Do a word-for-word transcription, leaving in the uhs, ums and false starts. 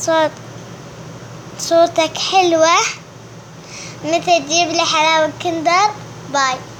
صوت صوتك حلوة، متى تجيب لي حلاوة كندر؟ باي.